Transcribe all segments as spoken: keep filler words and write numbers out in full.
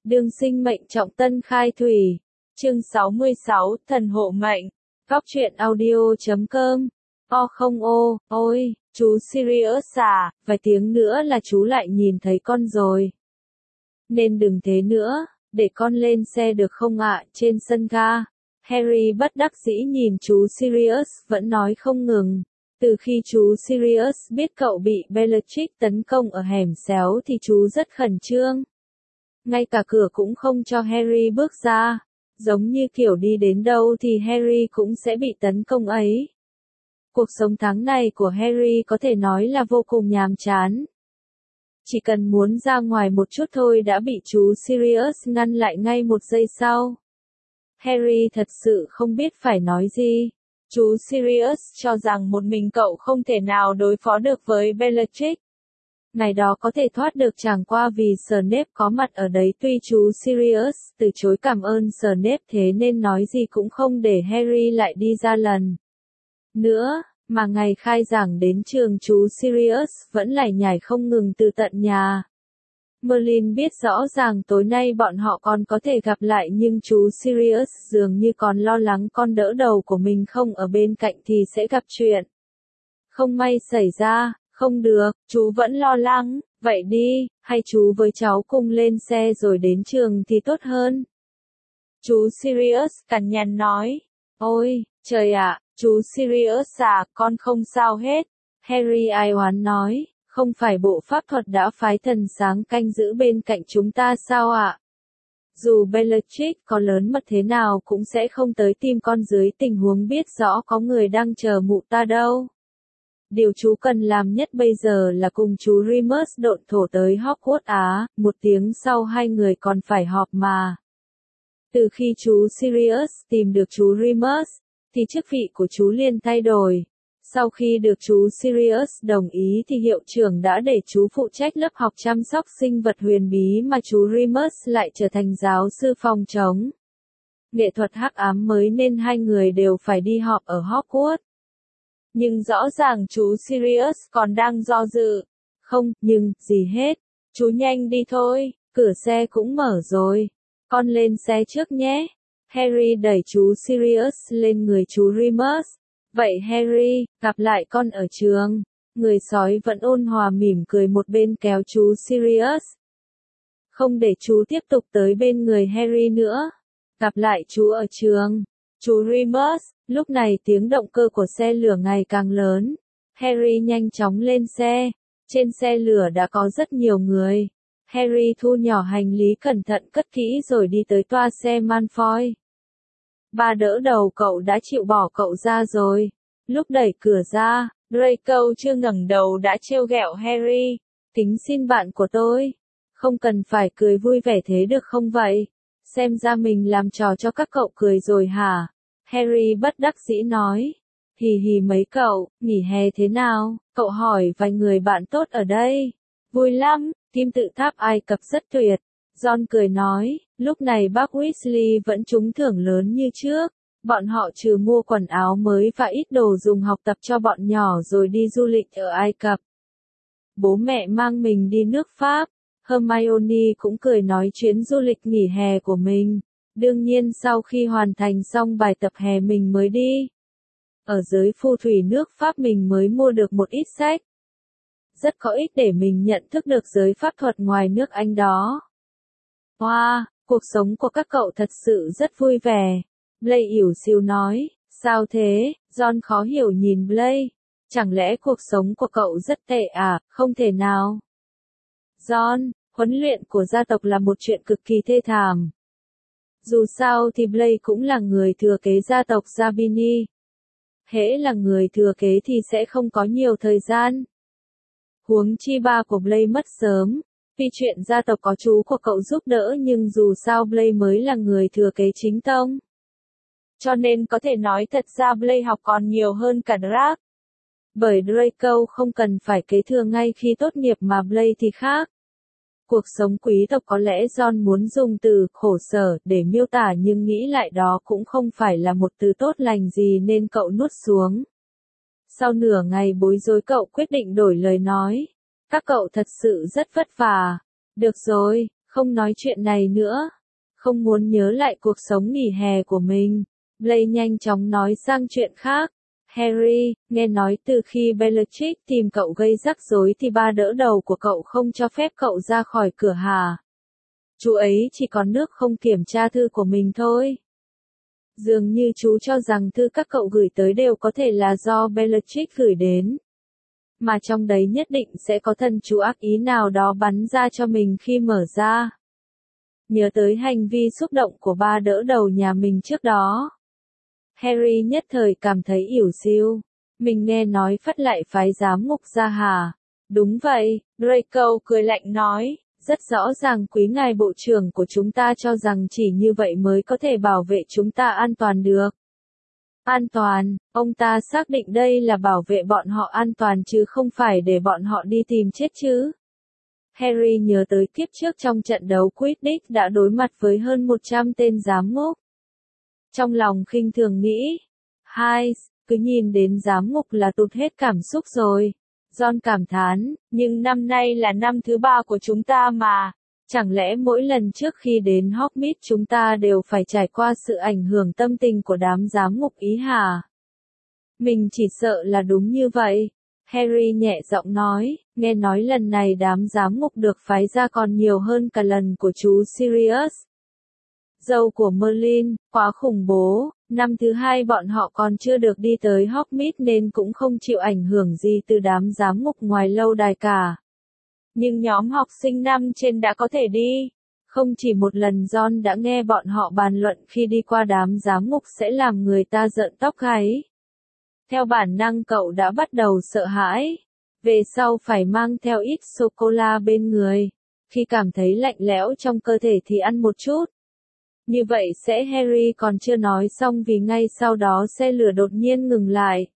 Đương sinh mệnh trọng tân khai thủy. Chương sáu mươi sáu, thần hộ mệnh. Góc truyện audio chấm com. O không ô, ôi, chú Sirius à, vài tiếng nữa là chú lại nhìn thấy con rồi. Nên đừng thế nữa, để con lên xe được không ạ, trên sân ga. Harry bất đắc dĩ nhìn chú Sirius, vẫn nói không ngừng. Từ khi chú Sirius biết cậu bị Bellatrix tấn công ở hẻm xéo thì chú rất khẩn trương. Ngay cả cửa cũng không cho Harry bước ra. Giống như kiểu đi đến đâu thì Harry cũng sẽ bị tấn công ấy. Cuộc sống tháng này của Harry có thể nói là vô cùng nhàm chán. Chỉ cần muốn ra ngoài một chút thôi đã bị chú Sirius ngăn lại ngay một giây sau. Harry thật sự không biết phải nói gì. Chú Sirius cho rằng một mình cậu không thể nào đối phó được với Bellatrix. Ngày đó có thể thoát được chẳng qua vì Snape có mặt ở đấy, tuy chú Sirius từ chối cảm ơn Snape thế nên nói gì cũng không để Harry lại đi ra lần nữa, mà ngày khai giảng đến trường chú Sirius vẫn lải nhải không ngừng từ tận nhà. Merlin biết rõ ràng tối nay bọn họ còn có thể gặp lại nhưng chú Sirius dường như còn lo lắng con đỡ đầu của mình không ở bên cạnh thì sẽ gặp chuyện không may xảy ra. Không được, chú vẫn lo lắng, vậy đi, hay chú với cháu cùng lên xe rồi đến trường thì tốt hơn. Chú Sirius cằn nhằn nói, ôi, trời ạ, chú Sirius à, con không sao hết. Harry ai oán nói, không phải bộ pháp thuật đã phái thần sáng canh giữ bên cạnh chúng ta sao ạ? Dù Bellatrix có lớn mật thế nào cũng sẽ không tới tìm con dưới tình huống biết rõ có người đang chờ mụ ta đâu. Điều chú cần làm nhất bây giờ là cùng chú Remus độn thổ tới Hogwarts Á, một tiếng sau hai người còn phải họp mà. Từ khi chú Sirius tìm được chú Remus, thì chức vị của chú liền thay đổi. Sau khi được chú Sirius đồng ý thì hiệu trưởng đã để chú phụ trách lớp học chăm sóc sinh vật huyền bí mà chú Remus lại trở thành giáo sư phòng chống nghệ thuật hắc ám mới nên hai người đều phải đi họp ở Hogwarts. Nhưng rõ ràng chú Sirius còn đang do dự. Không, nhưng, gì hết. Chú nhanh đi thôi, cửa xe cũng mở rồi. Con lên xe trước nhé. Harry đẩy chú Sirius lên người chú Remus. Vậy Harry, gặp lại con ở trường. Người sói vẫn ôn hòa mỉm cười một bên kéo chú Sirius. Không để chú tiếp tục tới bên người Harry nữa. Gặp lại chú ở trường. Chú Remus. Lúc này tiếng động cơ của xe lửa ngày càng lớn. Harry nhanh chóng lên xe. Trên xe lửa đã có rất nhiều người. Harry thu nhỏ hành lý cẩn thận cất kỹ rồi đi tới toa xe Malfoy. Ba đỡ đầu cậu đã chịu bỏ cậu ra rồi. Lúc đẩy cửa ra, Draco chưa ngẩng đầu đã trêu ghẹo Harry. Kính xin bạn của tôi. Không cần phải cười vui vẻ thế được không vậy? Xem ra mình làm trò cho các cậu cười rồi hả? Harry bất đắc dĩ nói. Hì hì mấy cậu, nghỉ hè thế nào? Cậu hỏi vài người bạn tốt ở đây. Vui lắm, kim tự tháp Ai Cập rất tuyệt. John cười nói, lúc này bác Weasley vẫn trúng thưởng lớn như trước. Bọn họ trừ mua quần áo mới và ít đồ dùng học tập cho bọn nhỏ rồi đi du lịch ở Ai Cập. Bố mẹ mang mình đi nước Pháp. Hermione cũng cười nói chuyến du lịch nghỉ hè của mình. Đương nhiên sau khi hoàn thành xong bài tập hè mình mới đi. Ở giới phù thủy nước Pháp mình mới mua được một ít sách. Rất có ích để mình nhận thức được giới pháp thuật ngoài nước Anh đó. Wow, cuộc sống của các cậu thật sự rất vui vẻ. Blaise ỉu xìu nói, sao thế? John khó hiểu nhìn Blaise. Chẳng lẽ cuộc sống của cậu rất tệ à? Không thể nào. John, huấn luyện của gia tộc là một chuyện cực kỳ thê thảm. Dù sao thì Blaise cũng là người thừa kế gia tộc Zabini. Hễ là người thừa kế thì sẽ không có nhiều thời gian. Huống chi ba của Blaise mất sớm. Vì chuyện gia tộc có chú của cậu giúp đỡ nhưng dù sao Blaise mới là người thừa kế chính tông. Cho nên có thể nói thật ra Blaise học còn nhiều hơn cả Draco. Bởi Draco không cần phải kế thừa ngay khi tốt nghiệp mà Blaise thì khác. Cuộc sống quý tộc có lẽ John muốn dùng từ khổ sở để miêu tả nhưng nghĩ lại đó cũng không phải là một từ tốt lành gì nên cậu nuốt xuống. Sau nửa ngày bối rối cậu quyết định đổi lời nói. Các cậu thật sự rất vất vả. Được rồi, Không nói chuyện này nữa. Không muốn nhớ lại cuộc sống nghỉ hè của mình. Blaine nhanh chóng nói sang chuyện khác. Harry, nghe nói từ khi Bellatrix tìm cậu gây rắc rối thì ba đỡ đầu của cậu không cho phép cậu ra khỏi cửa hả? Chú ấy chỉ còn nước không kiểm tra thư của mình thôi. Dường như chú cho rằng thư các cậu gửi tới đều có thể là do Bellatrix gửi đến. Mà trong đấy nhất định sẽ có thần chú ác ý nào đó bắn ra cho mình khi mở ra. Nhớ tới hành vi xúc động của ba đỡ đầu nhà mình trước đó. Harry nhất thời cảm thấy ỉu xìu. Mình nghe nói Phất lại phái giám ngục ra hả? Đúng vậy, Draco cười lạnh nói. Rất rõ ràng quý ngài bộ trưởng của chúng ta cho rằng chỉ như vậy mới có thể bảo vệ chúng ta an toàn được. An toàn, ông ta xác định đây là bảo vệ bọn họ an toàn chứ không phải để bọn họ đi tìm chết chứ. Harry nhớ tới kiếp trước trong trận đấu Quidditch đã đối mặt với hơn một trăm tên giám ngục. Trong lòng khinh thường nghĩ, hai, cứ nhìn đến giám ngục là tụt hết cảm xúc rồi. John cảm thán, nhưng năm nay là năm thứ ba của chúng ta mà. Chẳng lẽ mỗi lần trước khi đến Hogsmeade chúng ta đều phải trải qua sự ảnh hưởng tâm tình của đám giám ngục ý hả? Mình chỉ sợ là đúng như vậy. Harry nhẹ giọng nói, nghe nói lần này đám giám ngục được phái ra còn nhiều hơn cả lần của chú Sirius. Dâu của Merlin, quá khủng bố, năm thứ hai bọn họ còn chưa được đi tới Hogsmeade nên cũng không chịu ảnh hưởng gì từ đám giám ngục ngoài lâu đài cả. Nhưng nhóm học sinh năm trên đã có thể đi. Không chỉ một lần John đã nghe bọn họ bàn luận khi đi qua đám giám ngục sẽ làm người ta rợn tóc gáy. Theo bản năng cậu đã bắt đầu sợ hãi. Về sau phải mang theo ít sô-cô-la bên người. Khi cảm thấy lạnh lẽo trong cơ thể thì ăn một chút. Như vậy sẽ Harry còn chưa nói xong vì ngay sau đó xe lửa đột nhiên ngừng lại.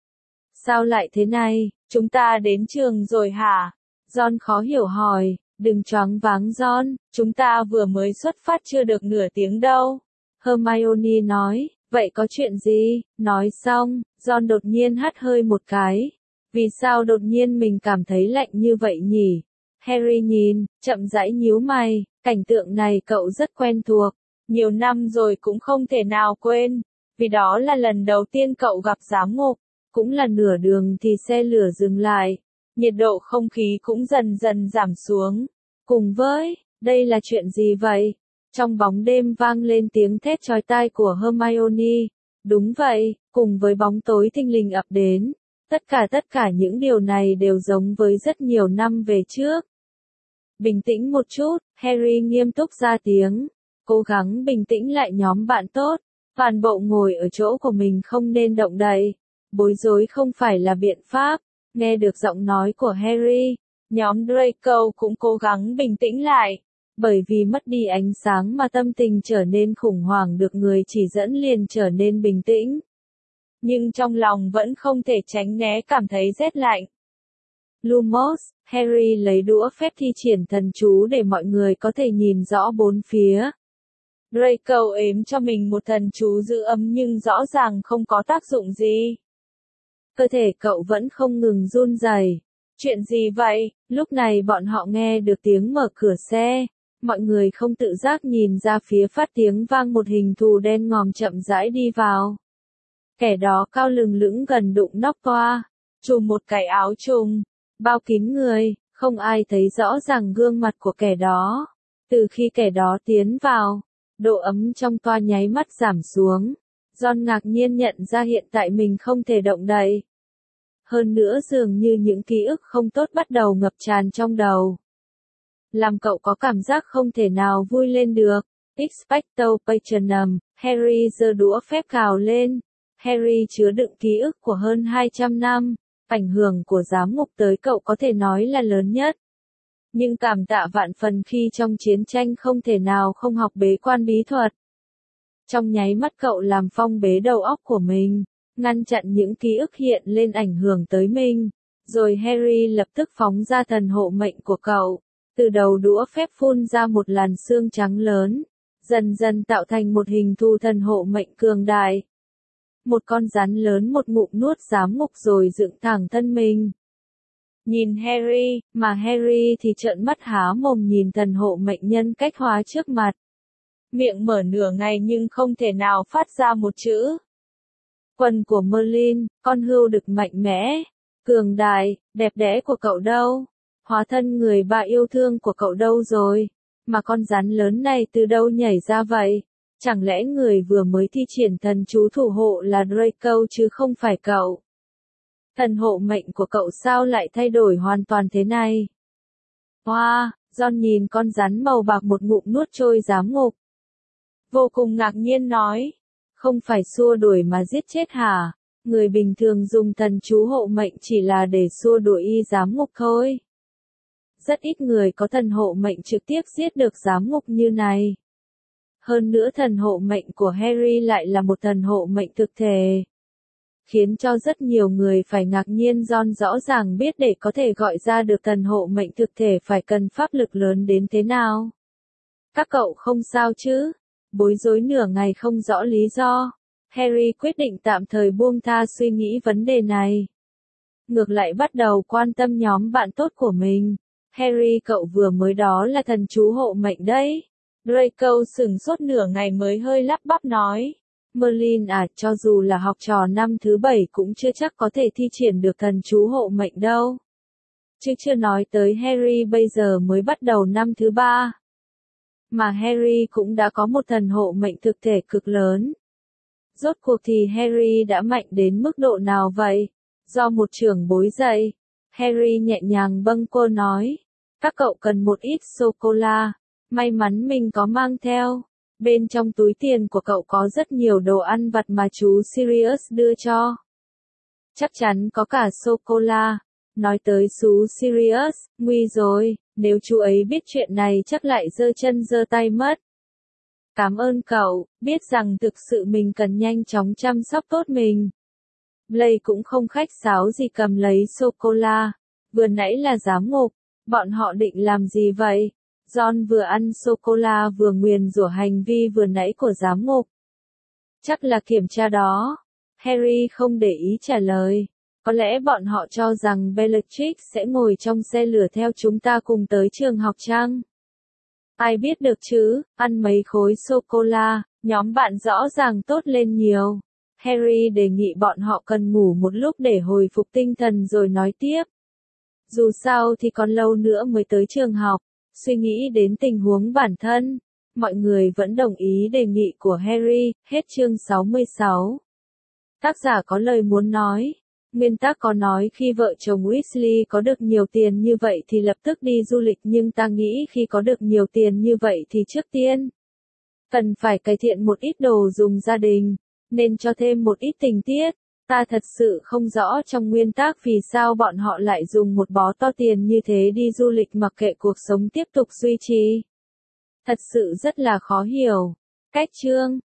Sao lại thế này, chúng ta đến trường rồi hả? John khó hiểu hỏi, đừng choáng váng John, chúng ta vừa mới xuất phát chưa được nửa tiếng đâu. Hermione nói, vậy có chuyện gì? Nói xong, John đột nhiên hắt hơi một cái. Vì sao đột nhiên mình cảm thấy lạnh như vậy nhỉ? Harry nhìn, chậm rãi nhíu mày, cảnh tượng này cậu rất quen thuộc. Nhiều năm rồi cũng không thể nào quên, vì đó là lần đầu tiên cậu gặp giám ngục, cũng là nửa đường thì xe lửa dừng lại, nhiệt độ không khí cũng dần dần giảm xuống. Cùng với, đây là chuyện gì vậy? Trong bóng đêm vang lên tiếng thét chói tai của Hermione. Đúng vậy, cùng với bóng tối thình lình ập đến, tất cả tất cả những điều này đều giống với rất nhiều năm về trước. Bình tĩnh một chút, Harry nghiêm túc ra tiếng. Cố gắng bình tĩnh lại nhóm bạn tốt. Toàn bộ ngồi ở chỗ của mình không nên động đậy. Bối rối không phải là biện pháp. Nghe được giọng nói của Harry, nhóm Draco cũng cố gắng bình tĩnh lại. Bởi vì mất đi ánh sáng mà tâm tình trở nên khủng hoảng được người chỉ dẫn liền trở nên bình tĩnh. Nhưng trong lòng vẫn không thể tránh né cảm thấy rét lạnh. Lumos, Harry lấy đũa phép thi triển thần chú để mọi người có thể nhìn rõ bốn phía. Draco ếm cho mình một thần chú giữ ấm nhưng rõ ràng không có tác dụng gì. Cơ thể cậu vẫn không ngừng run rẩy. Chuyện gì vậy? Lúc này bọn họ nghe được tiếng mở cửa xe. Mọi người không tự giác nhìn ra phía phát tiếng vang một hình thù đen ngòm chậm rãi đi vào. Kẻ đó cao lừng lững gần đụng nóc toa, trùm một cái áo trùng, bao kín người, không ai thấy rõ ràng gương mặt của kẻ đó. Từ khi kẻ đó tiến vào, độ ấm trong toa nháy mắt giảm xuống. John ngạc nhiên nhận ra hiện tại mình không thể động đậy. Hơn nữa dường như những ký ức không tốt bắt đầu ngập tràn trong đầu. Làm cậu có cảm giác không thể nào vui lên được. Expecto Patronum, Harry giơ đũa phép cào lên. Harry chứa đựng ký ức của hơn hai trăm năm. Ảnh hưởng của giám ngục tới cậu có thể nói là lớn nhất. Nhưng cảm tạ vạn phần khi trong chiến tranh không thể nào không học bế quan bí thuật. Trong nháy mắt cậu làm phong bế đầu óc của mình, ngăn chặn những ký ức hiện lên ảnh hưởng tới mình. Rồi Harry lập tức phóng ra thần hộ mệnh của cậu. Từ đầu đũa phép phun ra một làn sương trắng lớn, dần dần tạo thành một hình thù thần hộ mệnh cường đại. Một con rắn lớn một ngụm nuốt giám ngục rồi dựng thẳng thân mình. nhìn Harry, mà Harry thì trợn mắt há mồm nhìn thần hộ mệnh nhân cách hóa trước mặt. Miệng mở nửa ngày nhưng không thể nào phát ra một chữ. Quần của Merlin, con hươu đực mạnh mẽ, cường đại, đẹp đẽ của cậu đâu? Hóa thân người bà yêu thương của cậu đâu rồi? Mà con rắn lớn này từ đâu nhảy ra vậy? Chẳng lẽ người vừa mới thi triển thần chú thủ hộ là Draco chứ không phải cậu? Thần hộ mệnh của cậu sao lại thay đổi hoàn toàn thế này? Wow, Ron nhìn con rắn màu bạc một ngụm nuốt trôi giám ngục. Vô cùng ngạc nhiên nói, không phải xua đuổi mà giết chết hả? Người bình thường dùng thần chú hộ mệnh chỉ là để xua đuổi y giám ngục thôi. Rất ít người có thần hộ mệnh trực tiếp giết được giám ngục như này. Hơn nữa thần hộ mệnh của Harry lại là một thần hộ mệnh thực thể. Khiến cho rất nhiều người phải ngạc nhiên. Ron rõ ràng biết để có thể gọi ra được thần hộ mệnh thực thể phải cần pháp lực lớn đến thế nào. Các cậu không sao chứ? Bối rối nửa ngày không rõ lý do. Harry quyết định tạm thời buông tha suy nghĩ vấn đề này. Ngược lại bắt đầu quan tâm nhóm bạn tốt của mình. Harry cậu vừa mới đó là thần chú hộ mệnh đấy. Draco sửng sốt nửa ngày mới hơi lắp bắp nói. Merlin à, cho dù là học trò năm thứ bảy cũng chưa chắc có thể thi triển được thần chú hộ mệnh đâu. Chứ chưa nói tới Harry bây giờ mới bắt đầu năm thứ ba. Mà Harry cũng đã có một thần hộ mệnh thực thể cực lớn. Rốt cuộc thì Harry đã mạnh đến mức độ nào vậy? Do một trưởng bối dạy, Harry nhẹ nhàng bâng quơ nói. Các cậu cần một ít sô-cô-la. May mắn mình có mang theo. Bên trong túi tiền của cậu có rất nhiều đồ ăn vặt mà chú Sirius đưa cho. Chắc chắn có cả sô-cô-la. Nói tới chú Sirius, nguy rồi, nếu chú ấy biết chuyện này chắc lại giơ chân giơ tay mất. Cảm ơn cậu, biết rằng thực sự mình cần nhanh chóng chăm sóc tốt mình. Blake cũng không khách sáo gì cầm lấy sô-cô-la. Vừa nãy là giám ngục, bọn họ định làm gì vậy? Ron vừa ăn sô-cô-la vừa nguyền rủa hành vi vừa nãy của giám ngục. Chắc là kiểm tra đó. Harry không để ý trả lời. Có lẽ bọn họ cho rằng Bellatrix sẽ ngồi trong xe lửa theo chúng ta cùng tới trường học chăng? Ai biết được chứ, ăn mấy khối sô-cô-la, nhóm bạn rõ ràng tốt lên nhiều. Harry đề nghị bọn họ cần ngủ một lúc để hồi phục tinh thần rồi nói tiếp. Dù sao thì còn lâu nữa mới tới trường học. Suy nghĩ đến tình huống bản thân, mọi người vẫn đồng ý đề nghị của Harry. Hết chương sáu mươi sáu. Tác giả có lời muốn nói. Nguyên tác có nói khi vợ chồng Weasley có được nhiều tiền như vậy thì lập tức đi du lịch, nhưng ta nghĩ khi có được nhiều tiền như vậy thì trước tiên cần phải cải thiện một ít đồ dùng gia đình, nên cho thêm một ít tình tiết. Ta thật sự không rõ trong nguyên tác vì sao bọn họ lại dùng một bó to tiền như thế đi du lịch mặc kệ cuộc sống tiếp tục duy trì. Thật sự rất là khó hiểu. Cách chương